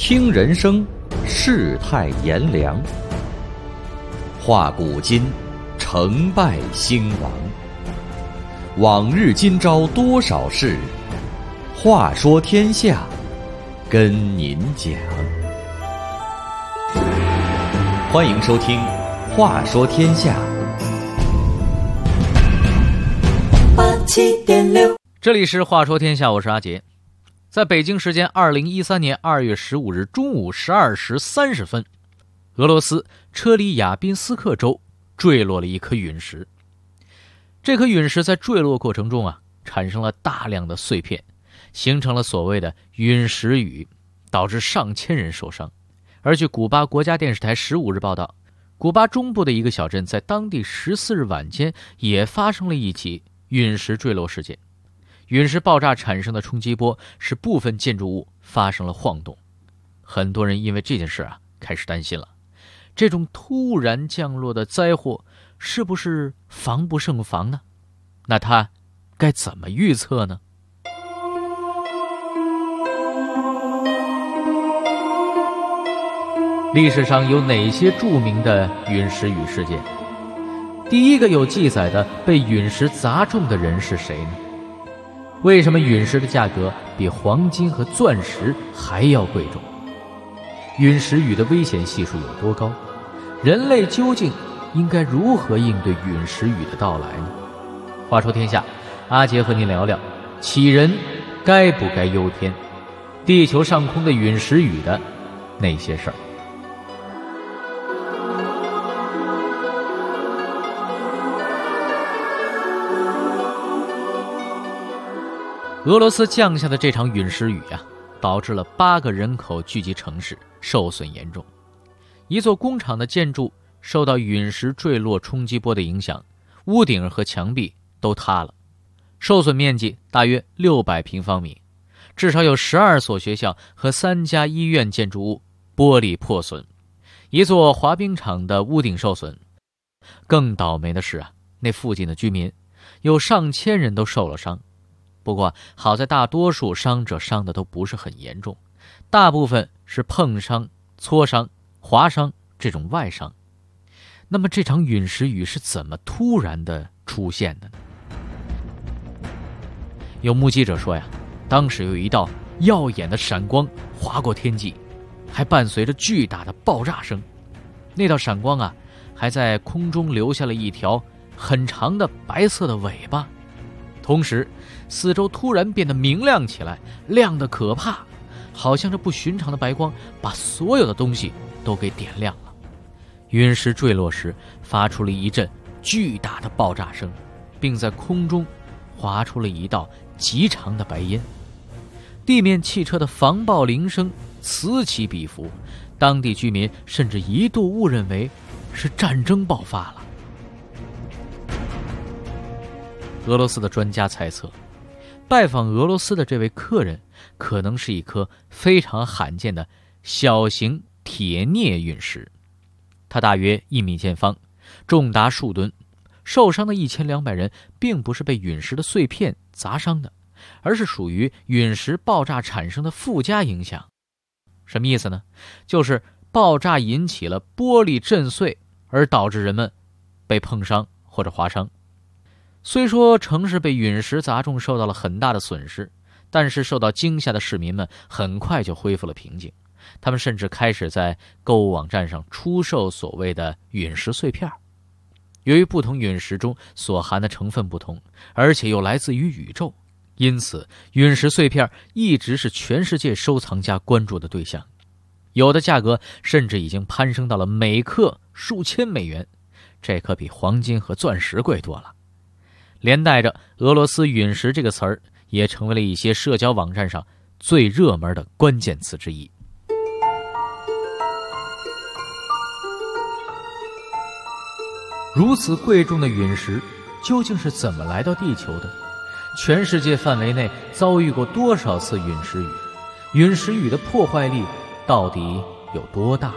听人生，世态炎凉；话古今，成败兴亡。往日今朝多少事，话说天下，跟您讲。欢迎收听《话说天下》。 87.6， 这里是话说天下，我是阿杰。在北京时间2013年2月15日中午12时30分，俄罗斯车里亚宾斯克州坠落了一颗陨石。这颗陨石在坠落过程中产生了大量的碎片，形成了所谓的陨石雨，导致上千人受伤。而据古巴国家电视台15日报道，古巴中部的一个小镇在当地14日晚间也发生了一起陨石坠落事件。陨石爆炸产生的冲击波使部分建筑物发生了晃动，很多人因为这件事开始担心了。这种突然降落的灾祸是不是防不胜防呢？那它该怎么预测呢？历史上有哪些著名的陨石雨事件？第一个有记载的被陨石砸中的人是谁呢？为什么陨石的价格比黄金和钻石还要贵重？陨石雨的危险系数有多高？人类究竟应该如何应对陨石雨的到来呢？话说天下，阿杰和您聊聊杞人该不该忧天，地球上空的陨石雨的那些事儿。俄罗斯降下的这场陨石雨导致了8个人口聚集城市受损严重。一座工厂的建筑受到陨石坠落冲击波的影响，屋顶和墙壁都塌了，受损面积大约600平方米，至少有12所学校和3家医院建筑物玻璃破损，一座滑冰场的屋顶受损。更倒霉的是那附近的居民有上千人都受了伤。不过好在大多数伤者伤的都不是很严重，大部分是碰伤、挫伤、划伤这种外伤。那么这场陨石雨是怎么突然的出现的呢？有目击者说当时有一道耀眼的闪光划过天际，还伴随着巨大的爆炸声。那道闪光还在空中留下了一条很长的白色的尾巴。同时四周突然变得明亮起来，亮得可怕，好像这不寻常的白光把所有的东西都给点亮了。陨石坠落时发出了一阵巨大的爆炸声，并在空中划出了一道极长的白烟。地面汽车的防爆铃声此起彼伏，当地居民甚至一度误认为是战争爆发了。俄罗斯的专家猜测，拜访俄罗斯的这位客人可能是一颗非常罕见的小型铁镍陨石，它大约1米见方，重达数吨。受伤的1200人并不是被陨石的碎片砸伤的，而是属于陨石爆炸产生的附加影响。什么意思呢？就是爆炸引起了玻璃震碎，而导致人们被碰伤或者划伤。虽说城市被陨石砸中受到了很大的损失，但是受到惊吓的市民们很快就恢复了平静。他们甚至开始在购物网站上出售所谓的陨石碎片。由于不同陨石中所含的成分不同，而且又来自于宇宙，因此陨石碎片一直是全世界收藏家关注的对象。有的价格甚至已经攀升到了每克数千美元，这可比黄金和钻石贵多了。连带着俄罗斯陨石这个词儿也成为了一些社交网站上最热门的关键词之一。如此贵重的陨石究竟是怎么来到地球的？全世界范围内遭遇过多少次陨石雨？陨石雨的破坏力到底有多大呢？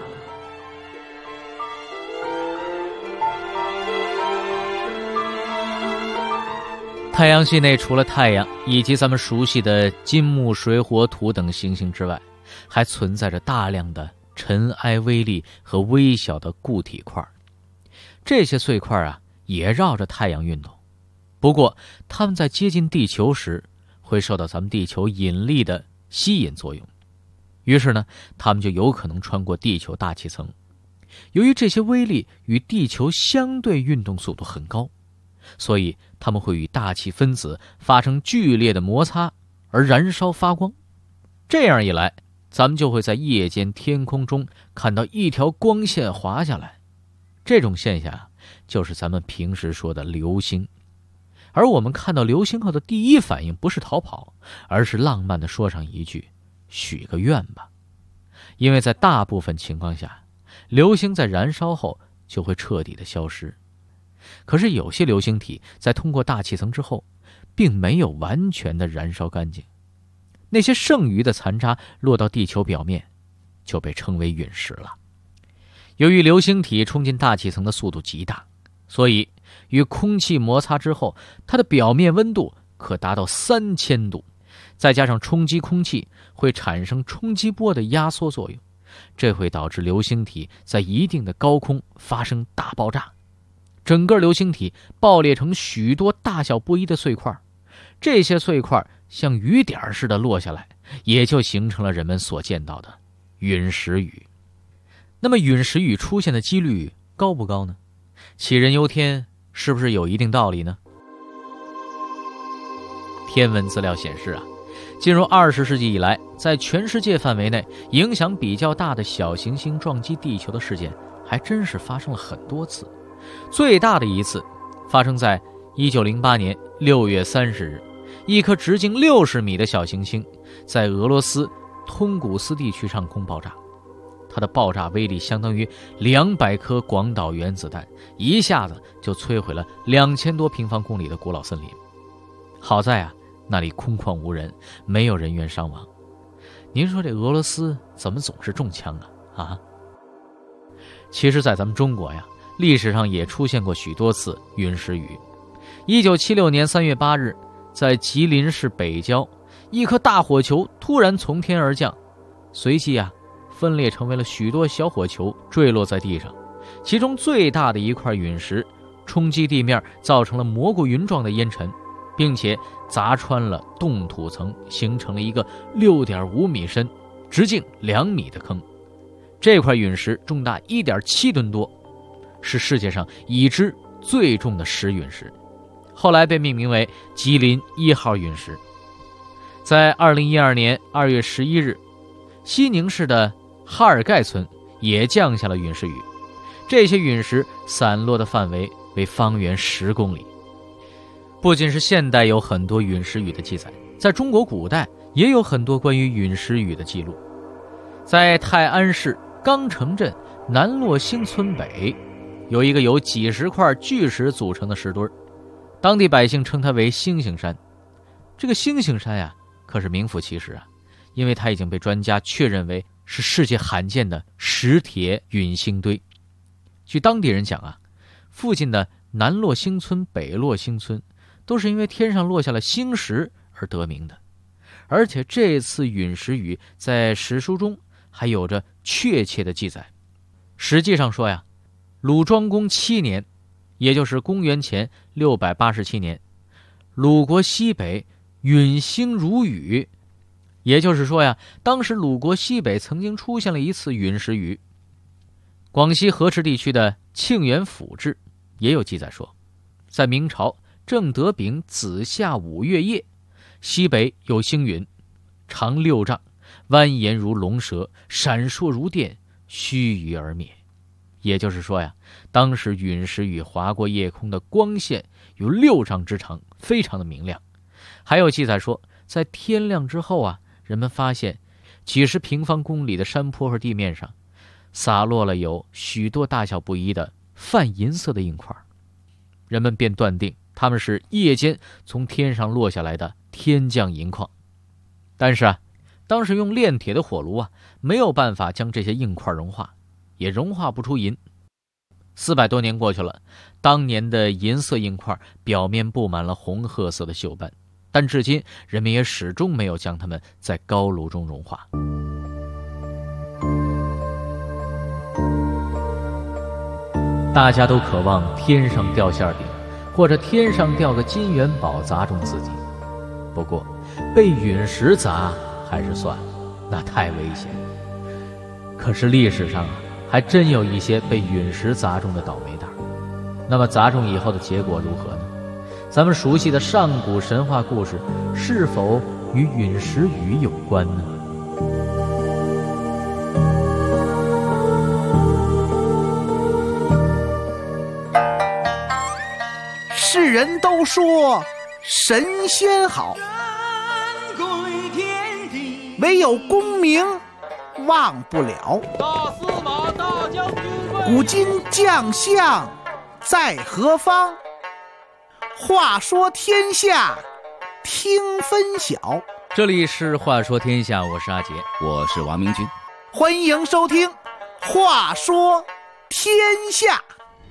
太阳系内除了太阳以及咱们熟悉的金木水火土等行星之外， 还存在着大量的尘埃微粒和微小的固体块。这些碎块啊，也绕着太阳运动，不过它们在接近地球时，会受到咱们地球引力的吸引作用，于是呢，它们就有可能穿过地球大气层。由于这些微粒与地球相对运动速度很高，所以它们会与大气分子发生剧烈的摩擦而燃烧发光。这样一来，咱们就会在夜间天空中看到一条光线滑下来。这种现象就是咱们平时说的流星。而我们看到流星后的第一反应不是逃跑，而是浪漫地说上一句许个愿吧。因为在大部分情况下，流星在燃烧后就会彻底的消失。可是有些流星体在通过大气层之后，并没有完全的燃烧干净，那些剩余的残渣落到地球表面，就被称为陨石了。由于流星体冲进大气层的速度极大，所以与空气摩擦之后，它的表面温度可达到3000度，再加上冲击空气会产生冲击波的压缩作用，这会导致流星体在一定的高空发生大爆炸，整个流星体爆裂成许多大小不一的碎块，这些碎块像雨点似的落下来，也就形成了人们所见到的陨石雨。那么陨石雨出现的几率高不高呢？杞人忧天，是不是有一定道理呢？天文资料显示啊，进入20世纪以来，在全世界范围内影响比较大的小行星撞击地球的事件还真是发生了很多次。最大的一次发生在1908年6月30日，一颗直径60米的小行星在俄罗斯通古斯地区上空爆炸，它的爆炸威力相当于200颗广岛原子弹，一下子就摧毁了2000多平方公里的古老森林。好在啊，那里空旷无人，没有人员伤亡。您说这俄罗斯怎么总是中枪啊？其实在咱们中国呀，历史上也出现过许多次陨石雨。1976年3月8日，在吉林市北郊，一颗大火球突然从天而降，随即啊，分裂成为了许多小火球，坠落在地上。其中最大的一块陨石冲击地面，造成了蘑菇云状的烟尘，并且砸穿了冻土层，形成了一个6.5米深、直径2米的坑。这块陨石重达1.7吨多，是世界上已知最重的石陨石，后来被命名为吉林1号陨石。在2012年2月11日，西宁市的哈尔盖村也降下了陨石雨，这些陨石散落的范围为方圆10公里。不仅是现代有很多陨石雨的记载，在中国古代也有很多关于陨石雨的记录。在泰安市钢城镇南洛星村北，有一个由几十块巨石组成的石墩，当地百姓称它为星星山。这个星星山呀，可是名副其实啊，因为它已经被专家确认为是世界罕见的石铁陨星堆。据当地人讲啊，附近的南洛星村、北洛星村都是因为天上落下了星石而得名的。而且这次陨石雨在史书中还有着确切的记载。实际上说呀，鲁庄公7年，也就是公元前687年，鲁国西北陨星如雨，也就是说呀，当时鲁国西北曾经出现了一次陨石雨。广西河池地区的庆元府志也有记载说，在明朝正德丙子夏5月夜，西北有星陨，长6丈，蜿蜒如龙蛇，闪烁如电，须臾而灭。也就是说呀，当时陨石雨划过夜空的光线有6丈之长，非常的明亮。还有记载说，在天亮之后啊，人们发现几十平方公里的山坡和地面上洒落了有许多大小不一的泛银色的硬块，人们便断定它们是夜间从天上落下来的天降银矿。但是啊，当时用炼铁的火炉啊，没有办法将这些硬块融化，也融化不出银。400多年过去了，当年的银色硬块表面布满了红褐色的锈斑，但至今人们也始终没有将它们在高炉中融化。 大家都渴望天上掉馅饼，或者天上掉个金元宝砸中自己。不过被陨石砸还是算了，那太危险。可是历史上还真有一些被陨石砸中的倒霉蛋。那么砸中以后的结果如何呢？咱们熟悉的上古神话故事是否与陨石雨有关呢？ 世人都说神仙好，唯有功名忘不了。 大司马大将军古今将相在何方？话说天下听分晓。 这里是话说天下，我是阿杰， 我是王明军， 欢迎收听话说天下。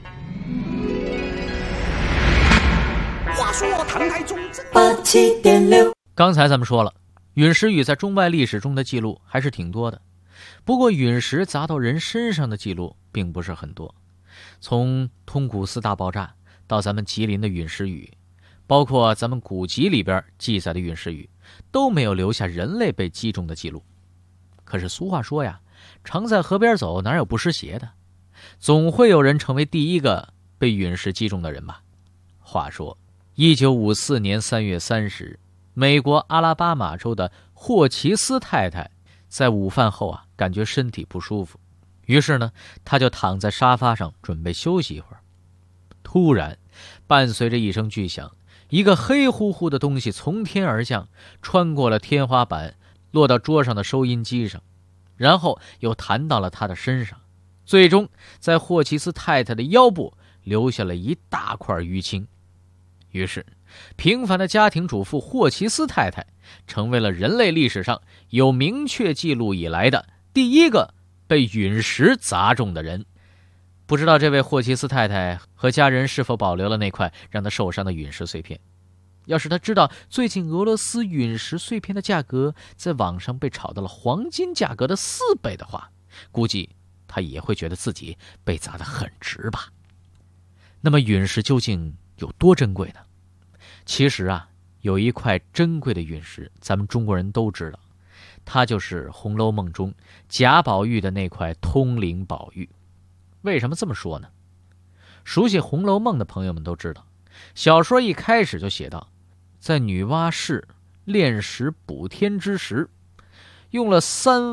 话说唐太宗 87.6。 刚才咱们说了，陨石雨在中外历史中的记录还是挺多的，不过陨石砸到人身上的记录并不是很多。从通古斯大爆炸到咱们吉林的陨石雨，包括咱们古籍里边记载的陨石雨，都没有留下人类被击中的记录。可是俗话说呀，常在河边走，哪有不湿鞋的？总会有人成为第一个被陨石击中的人吧。话说1954年3月30日，美国阿拉巴马州的霍奇斯太太在午饭后感觉身体不舒服，于是呢，她就躺在沙发上准备休息一会儿。突然，伴随着一声巨响，一个黑乎乎的东西从天而降，穿过了天花板，落到桌上的收音机上，然后又弹到了她的身上，最终在霍奇斯太太的腰部留下了一大块淤青。于是平凡的家庭主妇霍奇斯太太成为了人类历史上有明确记录以来的第一个被陨石砸中的人。不知道这位霍奇斯太太和家人是否保留了那块让她受伤的陨石碎片。要是她知道最近俄罗斯陨石碎片的价格在网上被炒到了黄金价格的4倍的话，估计她也会觉得自己被砸得很值吧。那么陨石究竟有多珍贵呢？其实有一块珍贵的陨石，咱们中国人都知道，它就是《红楼梦》中贾宝玉的那块通灵宝玉。为什么这么说呢？熟悉《红楼梦》的朋友们都知道，小说一开始就写道，在女娲氏炼石补天之时，用了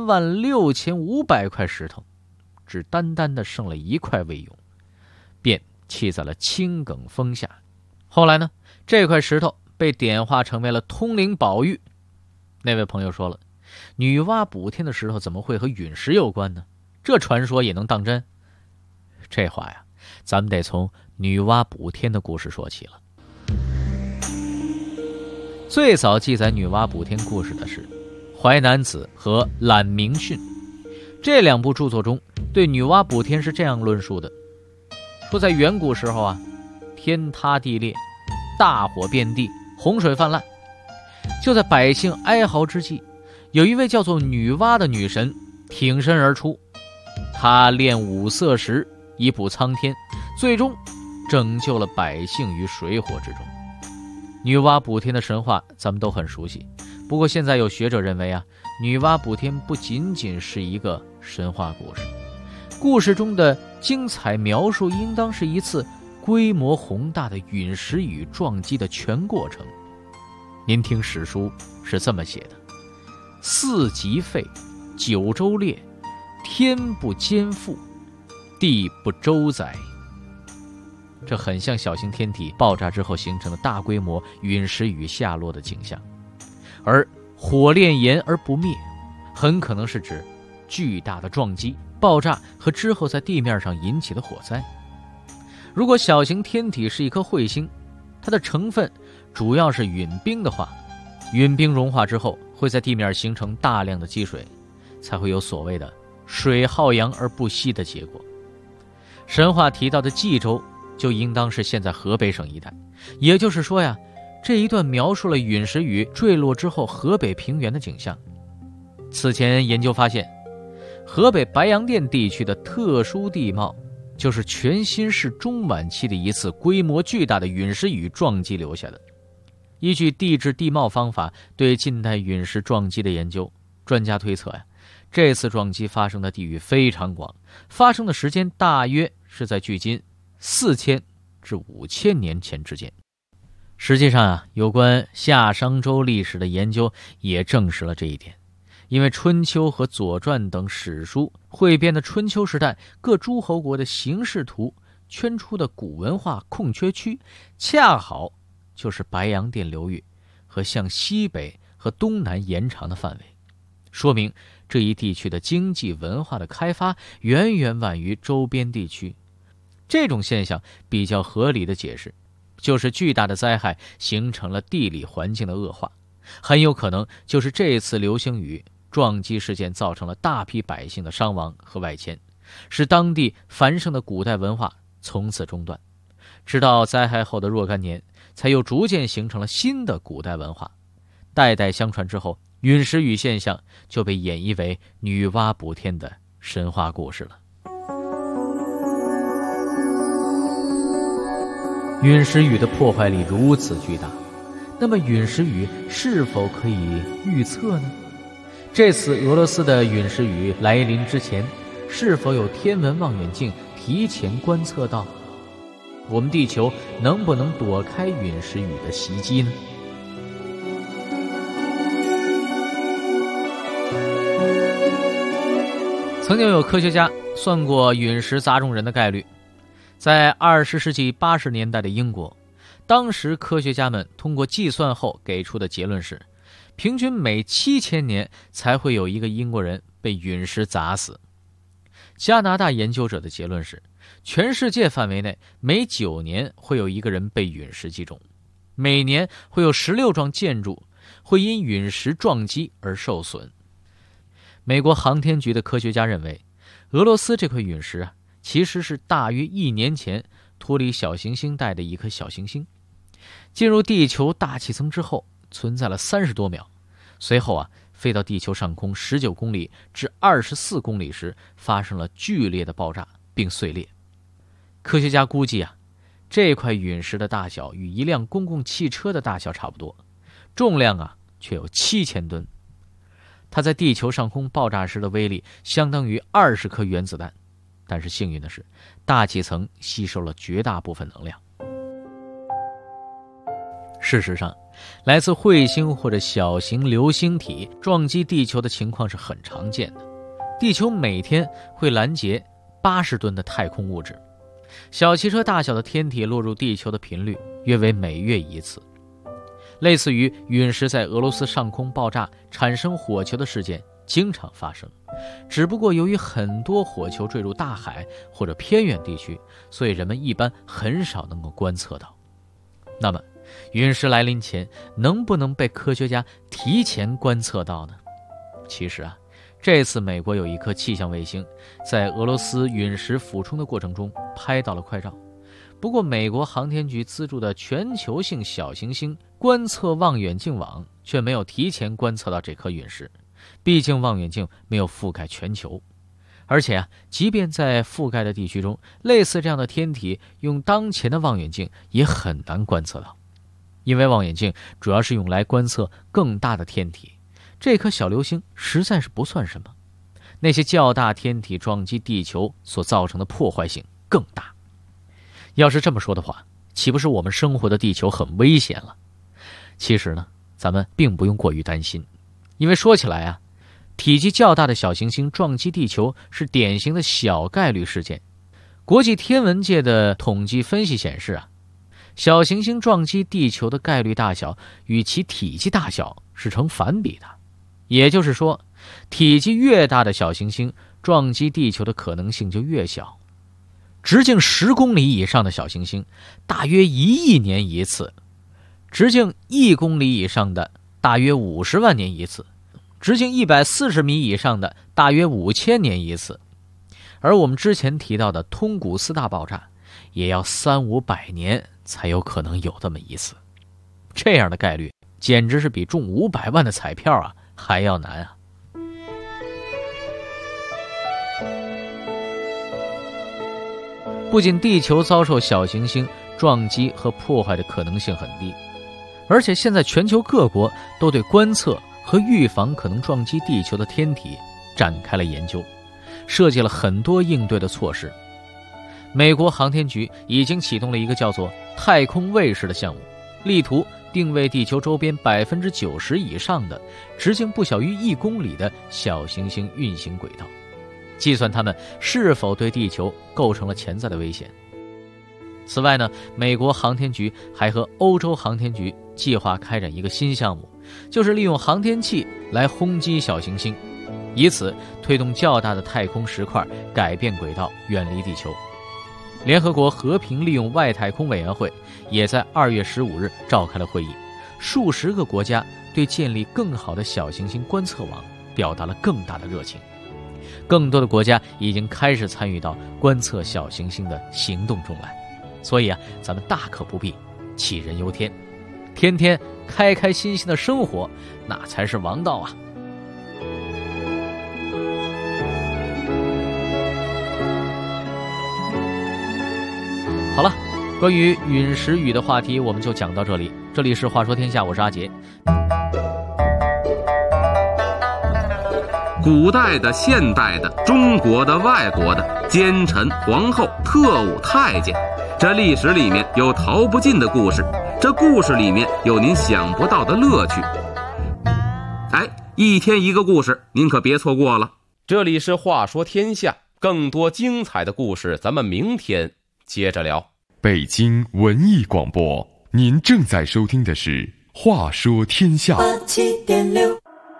36500块石头，只单单的剩了1块未用，便弃在了青埂峰下。后来呢，这块石头被点化成为了通灵宝玉。那位朋友说了，女娲补天的石头怎么会和陨石有关呢？这传说也能当真？这话呀，咱们得从女娲补天的故事说起了。最早记载女娲补天故事的是《淮南子》和《览明训》，这2部著作中对女娲补天是这样论述的：说在远古时候天塌地裂，大火遍地，洪水泛滥。就在百姓哀嚎之际，有一位叫做女娲的女神挺身而出，她炼5色石以补苍天，最终拯救了百姓于水火之中。女娲补天的神话咱们都很熟悉，不过现在有学者认为女娲补天不仅仅是一个神话故事，故事中的精彩描述应当是一次规模宏大的陨石雨撞击的全过程。您听史书是这么写的：4极沸，9州裂，天不兼覆，地不周载。这很像小型天体爆炸之后形成的大规模陨石雨下落的景象，而火炼炎而不灭，很可能是指巨大的撞击、爆炸和之后在地面上引起的火灾。如果小型天体是一颗彗星，它的成分主要是陨冰的话，陨冰融化之后会在地面形成大量的积水，才会有所谓的水耗阳而不息的结果。神话提到的冀州就应当是现在河北省一带，也就是说这一段描述了陨石雨坠落之后河北平原的景象。此前研究发现，河北白洋淀地区的特殊地貌就是全新世中晚期的一次规模巨大的陨石雨撞击留下的。依据地质地貌方法对近代陨石撞击的研究，专家推测这次撞击发生的地域非常广，发生的时间大约是在距今4000至5000年前之间。实际上有关夏商周历史的研究也证实了这一点。因为春秋和左传等史书汇编的春秋时代各诸侯国的形势图圈出的古文化空缺区，恰好就是白洋淀流域和向西北和东南延长的范围，说明这一地区的经济文化的开发远远晚于周边地区。这种现象比较合理的解释，就是巨大的灾害形成了地理环境的恶化，很有可能就是这次流星雨撞击事件造成了大批百姓的伤亡和外迁，使当地繁盛的古代文化从此中断。直到灾害后的若干年，才又逐渐形成了新的古代文化。代代相传之后，陨石雨现象就被演绎为女娲补天的神话故事了。陨石雨的破坏力如此巨大，那么陨石雨是否可以预测呢？这次俄罗斯的陨石雨来临之前，是否有天文望远镜提前观测到？我们地球能不能躲开陨石雨的袭击呢？曾经有科学家算过陨石砸中人的概率。在20世纪80年代的英国，当时科学家们通过计算后给出的结论是，平均每7000年才会有一个英国人被陨石砸死。加拿大研究者的结论是，全世界范围内每9年会有一个人被陨石击中，每年会有16幢建筑会因陨石撞击而受损。美国航天局的科学家认为，俄罗斯这块陨石其实是大约1年前脱离小行星带的一颗小行星，进入地球大气层之后存在了30多秒，随后飞到地球上空19公里至24公里时发生了剧烈的爆炸并碎裂。科学家估计这块陨石的大小与一辆公共汽车的大小差不多，重量却有7000吨。它在地球上空爆炸时的威力相当于20颗原子弹，但是幸运的是，大气层吸收了绝大部分能量。事实上，来自彗星或者小型流星体撞击地球的情况是很常见的。地球每天会拦截80吨的太空物质，小汽车大小的天体落入地球的频率约为每月1次。类似于陨石在俄罗斯上空爆炸产生火球的事件经常发生，只不过由于很多火球坠入大海或者偏远地区，所以人们一般很少能够观测到。那么陨石来临前能不能被科学家提前观测到呢？其实这次美国有一颗气象卫星在俄罗斯陨石俯冲的过程中拍到了快照，不过美国航天局资助的全球性小行星观测望远镜网却没有提前观测到这颗陨石，毕竟望远镜没有覆盖全球。而且即便在覆盖的地区中，类似这样的天体用当前的望远镜也很难观测到，因为望远镜主要是用来观测更大的天体，这颗小流星实在是不算什么，那些较大天体撞击地球所造成的破坏性更大。要是这么说的话，岂不是我们生活的地球很危险了？其实呢，咱们并不用过于担心，因为说起来体积较大的小行星撞击地球是典型的小概率事件。国际天文界的统计分析显示小行星撞击地球的概率大小与其体积大小是成反比的，也就是说，体积越大的小行星撞击地球的可能性就越小。直径10公里以上的小行星大约1亿年一次，直径1公里以上的大约50万年一次，直径140米以上的大约5000年一次。而我们之前提到的通古斯大爆炸也要300-500年才有可能有这么一次，这样的概率简直是比中500万的彩票还要难不仅地球遭受小行星撞击和破坏的可能性很低，而且现在全球各国都对观测和预防可能撞击地球的天体展开了研究，设计了很多应对的措施。美国航天局已经启动了一个叫做太空卫士的项目，力图定位地球周边90%以上的直径不小于1公里的小行星运行轨道，计算它们是否对地球构成了潜在的危险。此外呢，美国航天局还和欧洲航天局计划开展一个新项目，就是利用航天器来轰击小行星，以此推动较大的太空石块改变轨道，远离地球。联合国和平利用外太空委员会也在2月15日召开了会议，数十个国家对建立更好的小行星观测网表达了更大的热情。更多的国家已经开始参与到观测小行星的行动中来，所以咱们大可不必杞人忧天，天天开开心心的生活，那才是王道啊！好了，关于陨石雨的话题我们就讲到这里。这里是话说天下，我是阿杰。 古代的、现代的、中国的、外国的，奸臣、皇后、特务、太监，这历史里面有逃不尽的故事，这故事里面有您想不到的乐趣。哎，一天一个故事，您可别错过了。 这里是话说天下，更多精彩的故事咱们明天接着聊。 北京文艺广播，您正在收听的是话说天下。 87.6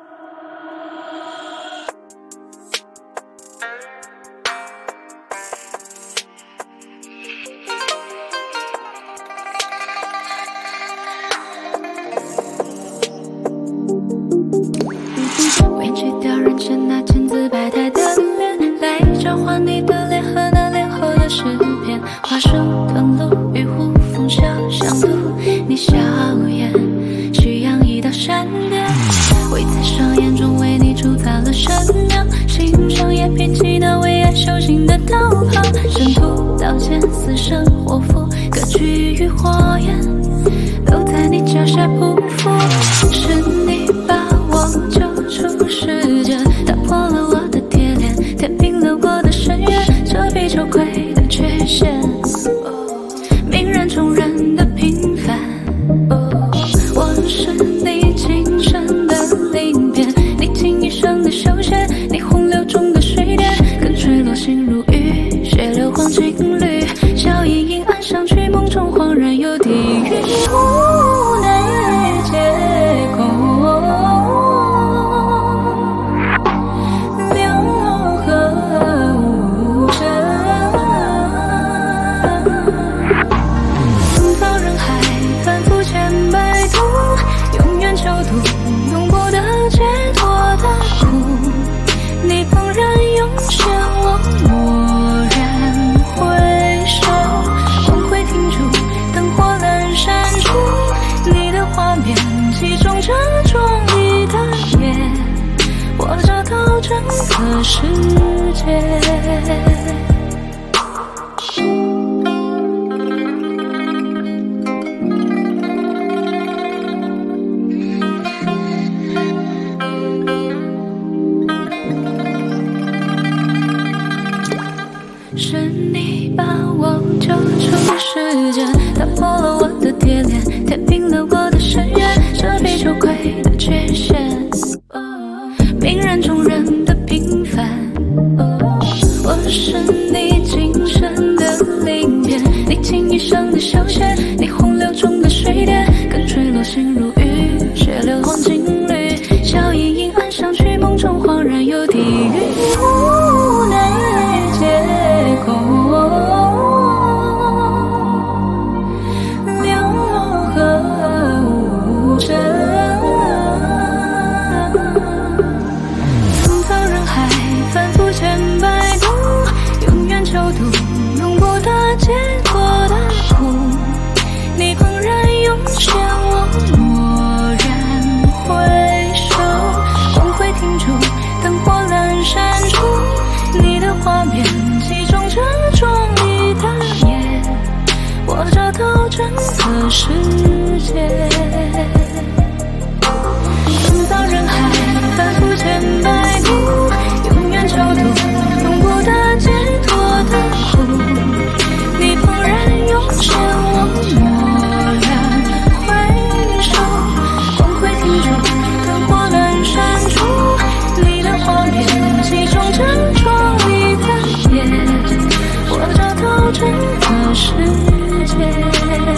委屈掉人前那千姿百态的脸，来交换你的脸和那脸后的诗篇。花树藤路与虎风小相渡，你笑颜虚扬一道闪电，我在双眼中为你铸造了神庙，心上也编辑那为爱修行的道袍，神徒刀剑死生活符，各居于火焰，都在你脚下匍匐。是你把我救出世界，打破了我的铁链，填平了我的深渊，遮蔽羞愧的缺陷，泯然众人的平凡。我是你今生的灵变，你倾一生的修仙，你洪流中的水点，跟坠落心如雨，血流黄金缕，笑盈盈按上去，梦中恍然有地狱，无奈皆空。永不得解脱的苦，你怦然涌现，我蓦然回首，光辉停住，灯火阑珊处，你的画面集中着壮丽的夜，我找到整个世界。是你把我救出世界，打破了我的铁链，填平了我的深渊，遮蔽羞愧的缺陷，泯然众人的平凡。我是你世界。人造人海反复千百度，永远超脱痛苦的解脱的苦。你怦然涌现，我蓦然回首，光辉停住，灯火阑珊处，你的画面其中珍重你的眼，我找到整个世界。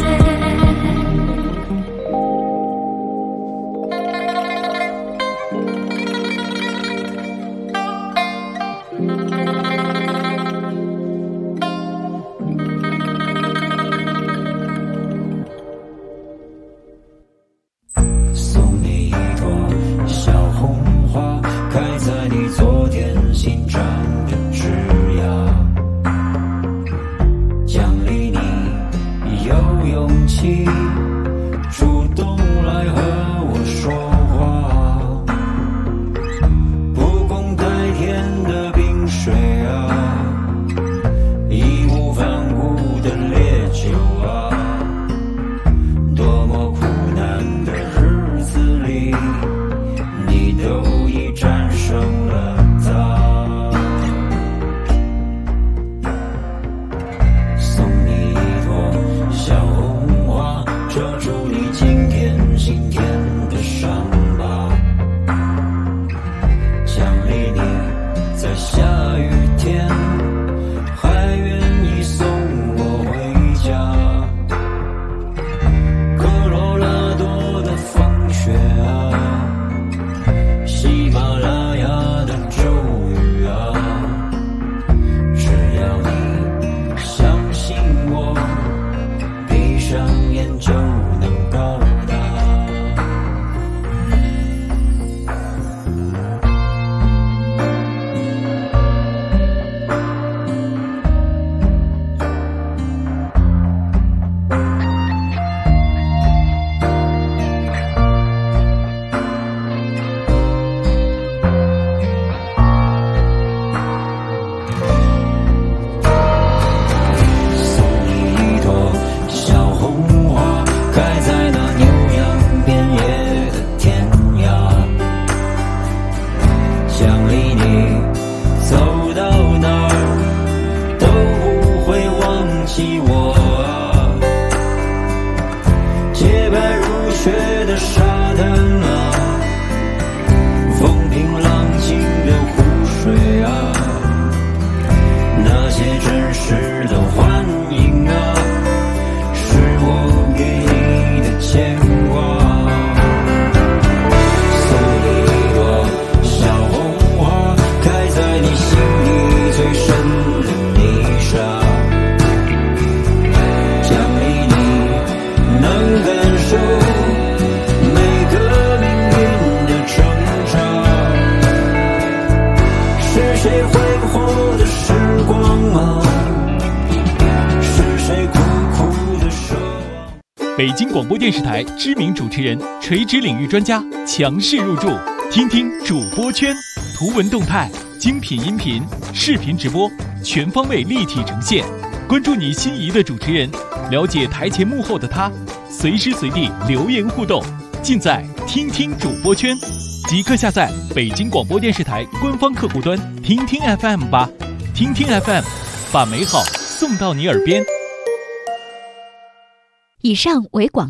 北京广播电视台知名主持人、垂直领域专家强势入驻，听听主播圈，图文动态、精品音频、视频直播，全方位立体呈现。关注你心仪的主持人，了解台前幕后的他，随时随地留言互动，尽在听听主播圈。即刻下载北京广播电视台官方客户端听听 FM 吧，听听 FM， 把美好送到你耳边。 以上为广